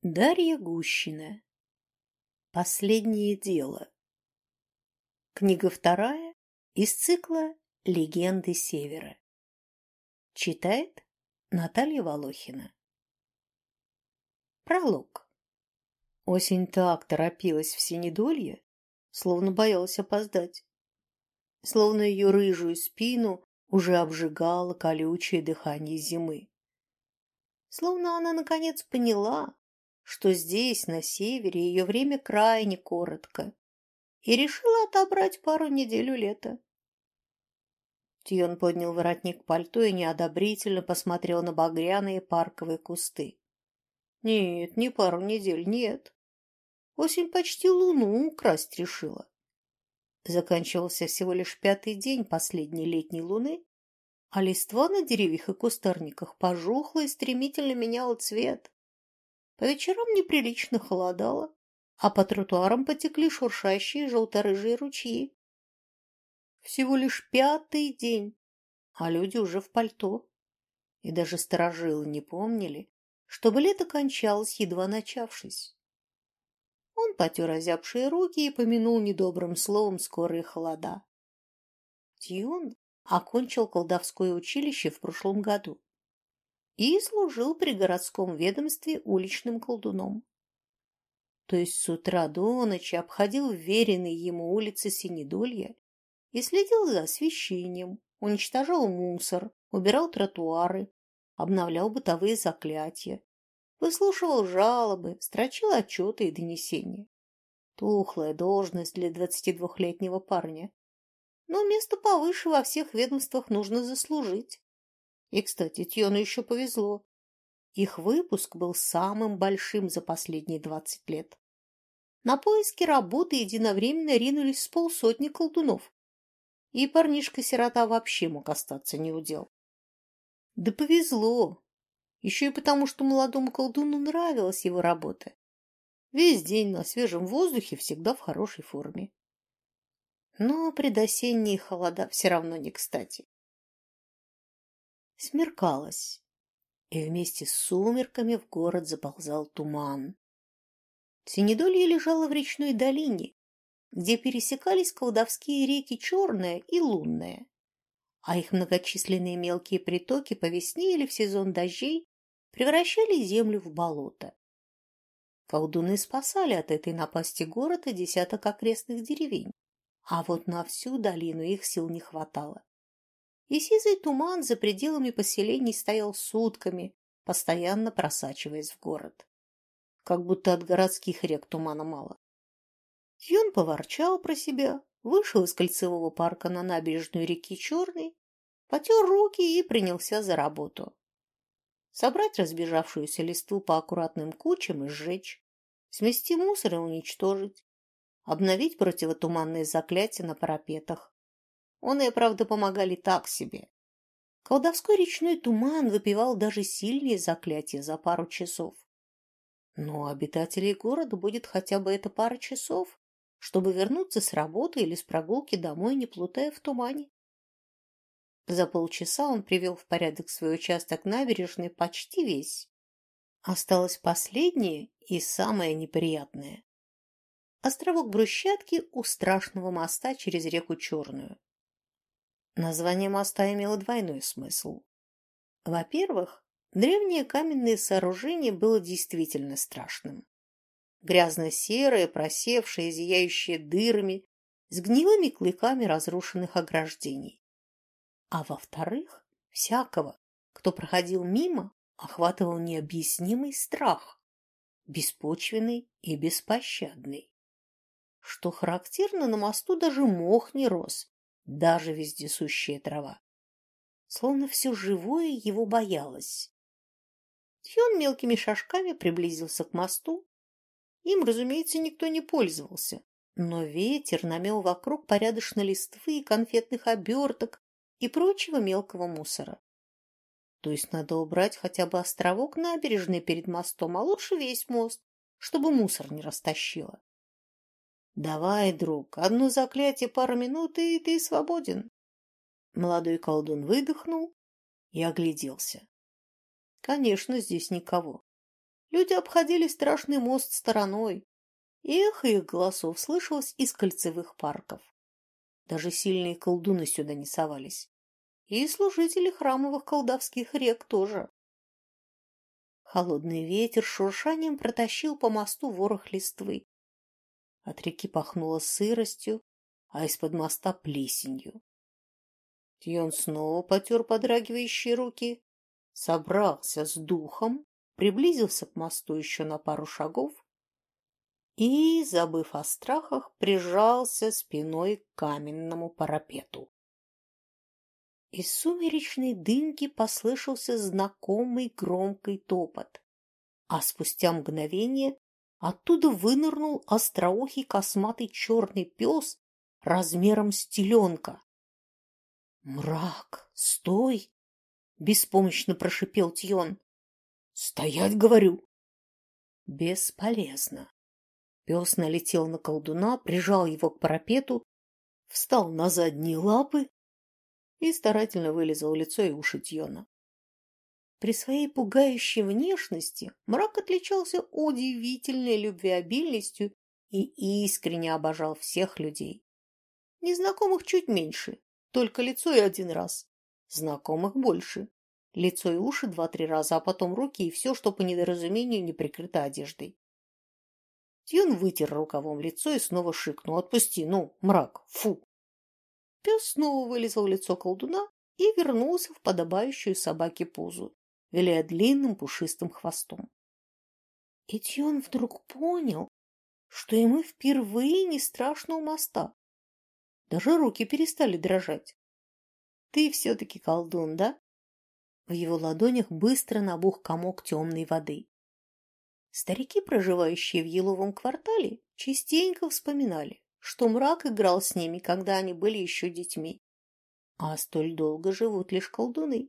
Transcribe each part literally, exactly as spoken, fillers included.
Дарья Гущина. Последнее дело. Книга вторая из цикла «Легенды Севера». Читает Наталья Волохина. Пролог. Осень так торопилась в Синедолье, словно боялась опоздать. Словно ее рыжую спину уже обжигало колючее дыхание зимы. Словно она наконец поняла, что здесь, на севере, ее время крайне коротко, и решила отобрать пару недель лета. Тион поднял воротник пальто и неодобрительно посмотрел на багряные парковые кусты. Нет, не пару недель, нет. Осень почти луну украсть решила. Заканчивался всего лишь пятый день последней летней луны, а листва на деревьях и кустарниках пожухла и стремительно меняла цвет. По вечерам неприлично холодало, а по тротуарам потекли шуршащие желто-рыжие ручьи. Всего лишь пятый день, а люди уже в пальто. И даже старожилы не помнили, чтобы лето кончалось, едва начавшись. Он потер озябшие руки и помянул недобрым словом скорые холода. Тион окончил колдовское училище в прошлом году и служил при городском ведомстве уличным колдуном. То есть с утра до ночи обходил вверенные ему улицы Синедолья и следил за освещением, уничтожал мусор, убирал тротуары, обновлял бытовые заклятия, выслушивал жалобы, строчил отчеты и донесения. Тухлая должность для двадцатидвухлетнего парня. Но место повыше во всех ведомствах нужно заслужить. И, кстати, Тьону еще повезло. Их выпуск был самым большим за последние двадцать лет. На поиски работы единовременно ринулись с полсотни колдунов. И парнишка-сирота вообще мог остаться неудел. Да повезло. Еще и потому, что молодому колдуну нравилась его работа. Весь день на свежем воздухе, всегда в хорошей форме. Но предосенние холода все равно не кстати. Смеркалось, и вместе с сумерками в город заползал туман. Синедолье лежало в речной долине, где пересекались колдовские реки Черная и Лунная, а их многочисленные мелкие притоки по весне или в сезон дождей превращали землю в болото. Колдуны спасали от этой напасти город и десяток окрестных деревень, а вот на всю долину их сил не хватало. И сизый туман за пределами поселений стоял сутками, постоянно просачиваясь в город. Как будто от городских рек тумана мало. Тьон поворчал про себя, вышел из кольцевого парка на набережную реки Черной, потер руки и принялся за работу. Собрать разбежавшуюся листву по аккуратным кучам и сжечь, смести мусор и уничтожить, обновить противотуманные заклятия на парапетах. Оные, правда, помогали так себе. Колдовской речной туман выпивал даже сильные заклятия за пару часов. Но обитателей города будет хотя бы эта пара часов, чтобы вернуться с работы или с прогулки домой, не плутая в тумане. За полчаса он привел в порядок свой участок набережной почти весь. Осталось последнее и самое неприятное. Островок брусчатки у страшного моста через реку Черную. Название моста имело двойной смысл. Во-первых, древнее каменное сооружение было действительно страшным. Грязно-серое, просевшее, зияющее дырами, с гнилыми клыками разрушенных ограждений. А во-вторых, всякого, кто проходил мимо, охватывал необъяснимый страх, беспочвенный и беспощадный. Что характерно, на мосту даже мох не рос, даже вездесущая трава. Словно все живое его боялось. Тьон мелкими шажками приблизился к мосту. Им, разумеется, никто не пользовался, но ветер намел вокруг порядочно листвы, конфетных оберток и прочего мелкого мусора. То есть надо убрать хотя бы островок набережной перед мостом, а лучше весь мост, чтобы мусор не растащило. Давай, друг, одно заклятие, пару минут, и ты свободен. Молодой колдун выдохнул и огляделся. Конечно, здесь никого. Люди обходили страшный мост стороной, и эхо их голосов слышалось из кольцевых парков. Даже сильные колдуны сюда не совались. И служители храмовых колдовских рек тоже. Холодный ветер шуршанием протащил по мосту ворох листвы. От реки пахнуло сыростью, а из-под моста плесенью. Тьон снова потер подрагивающие руки, собрался с духом, приблизился к мосту еще на пару шагов и, забыв о страхах, прижался спиной к каменному парапету. Из сумеречной дымки послышался знакомый громкий топот, а спустя мгновение оттуда вынырнул остроухий косматый черный пес размером с теленка. «Мрак, стой!» — беспомощно прошипел Тьон. «Стоять, говорю!» Бесполезно. Пес налетел на колдуна, прижал его к парапету, встал на задние лапы и старательно вылизал лицо и уши Тьона. При своей пугающей внешности мрак отличался удивительной любвеобильностью и искренне обожал всех людей. Незнакомых чуть меньше, только лицо и один раз. Знакомых больше. Лицо и уши два-три раза, а потом руки и все, что по недоразумению не прикрыто одеждой. Тьон вытер рукавом лицо и снова шикнул. «Отпусти, ну, мрак, фу!» Пес снова вылизал лицо колдуна и вернулся в подобающую собаке позу, виляя длинным пушистым хвостом. И Тьон вдруг понял, что ему впервые не страшно у моста. Даже руки перестали дрожать. «Ты все-таки колдун, да?» В его ладонях быстро набух комок темной воды. Старики, проживающие в еловом квартале, частенько вспоминали, что мрак играл с ними, когда они были еще детьми. А столь долго живут лишь колдуны.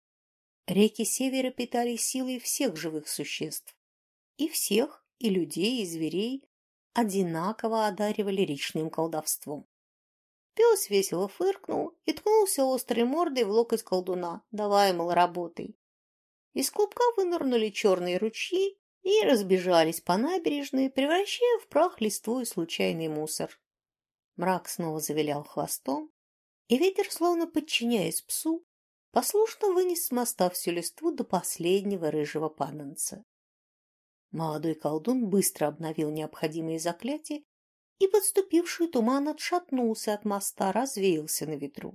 Реки севера питали силой всех живых существ. И всех, и людей, и зверей, одинаково одаривали речным колдовством. Пес весело фыркнул и ткнулся острой мордой в локоть колдуна. «Давай, мол, работай». Из клубка вынырнули черные ручьи и разбежались по набережной, превращая в прах листву и случайный мусор. Мрак снова завилял хвостом, и ветер, словно подчиняясь псу, послушно вынес с моста всю листву до последнего рыжего паданца. Молодой колдун быстро обновил необходимые заклятия, и подступивший туман отшатнулся от моста, развеялся на ветру.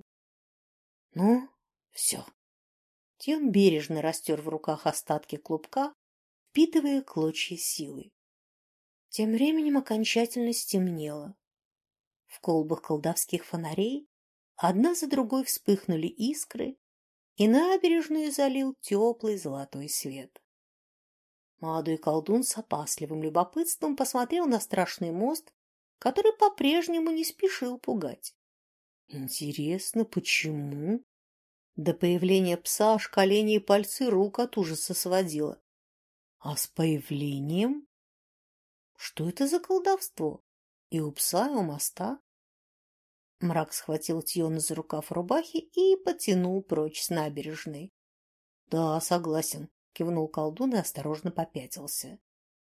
Ну, все. Тьон бережно растер в руках остатки клубка, впитывая клочья силы. Тем временем окончательно стемнело. В колбах колдовских фонарей одна за другой вспыхнули искры, и набережную залил теплый золотой свет. Молодой колдун с опасливым любопытством посмотрел на страшный мост, который по-прежнему не спешил пугать. Интересно, почему? До появления пса аж колени и пальцы рук от ужаса сводило. А с появлением? Что это за колдовство? И у пса, и у моста? Мрак схватил Тьона за рукав рубахи и потянул прочь с набережной. — Да, согласен, — кивнул колдун и осторожно попятился.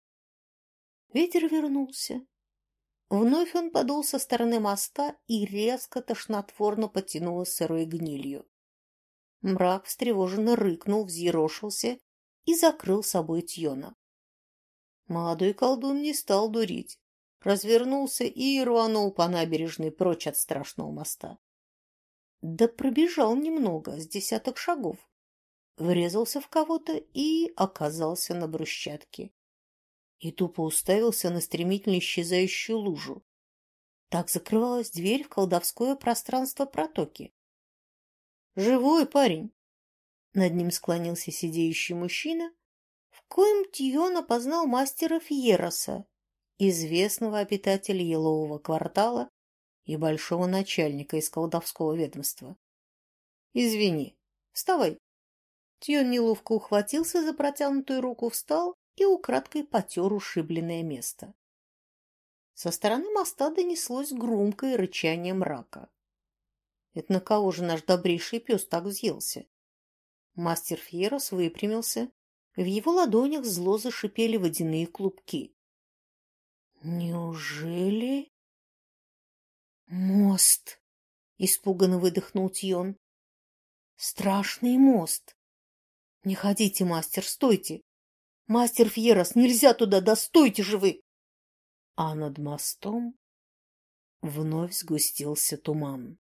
Ветер вернулся. Вновь он подул со стороны моста и резко тошнотворно потянуло сырой гнилью. Мрак встревоженно рыкнул, взъерошился и закрыл собой Тьона. Молодой колдун не стал дурить, развернулся и рванул по набережной прочь от страшного моста. Да пробежал немного, с десяток шагов, врезался в кого-то и оказался на брусчатке. И тупо уставился на стремительно исчезающую лужу. Так закрывалась дверь в колдовское пространство протоки. «Живой парень!» Над ним склонился сидеющий мужчина, в коем Тьон опознал мастера Фьероса, известного обитателя елового квартала и большого начальника из колдовского ведомства. «Извини, вставай!» Тьон неловко ухватился за протянутую руку, встал и украдкой потер ушибленное место. Со стороны моста донеслось громкое рычание мрака. Это на кого же наш добрейший пес так взъелся? Мастер Фьерос выпрямился, В его ладонях зло зашипели водяные клубки. «Неужели...» «Мост!» — испуганно выдохнул Тьон. «Страшный мост! Не ходите, мастер, стойте! Мастер Фьерос, нельзя туда, да стойте же вы!» А над мостом вновь сгустился туман.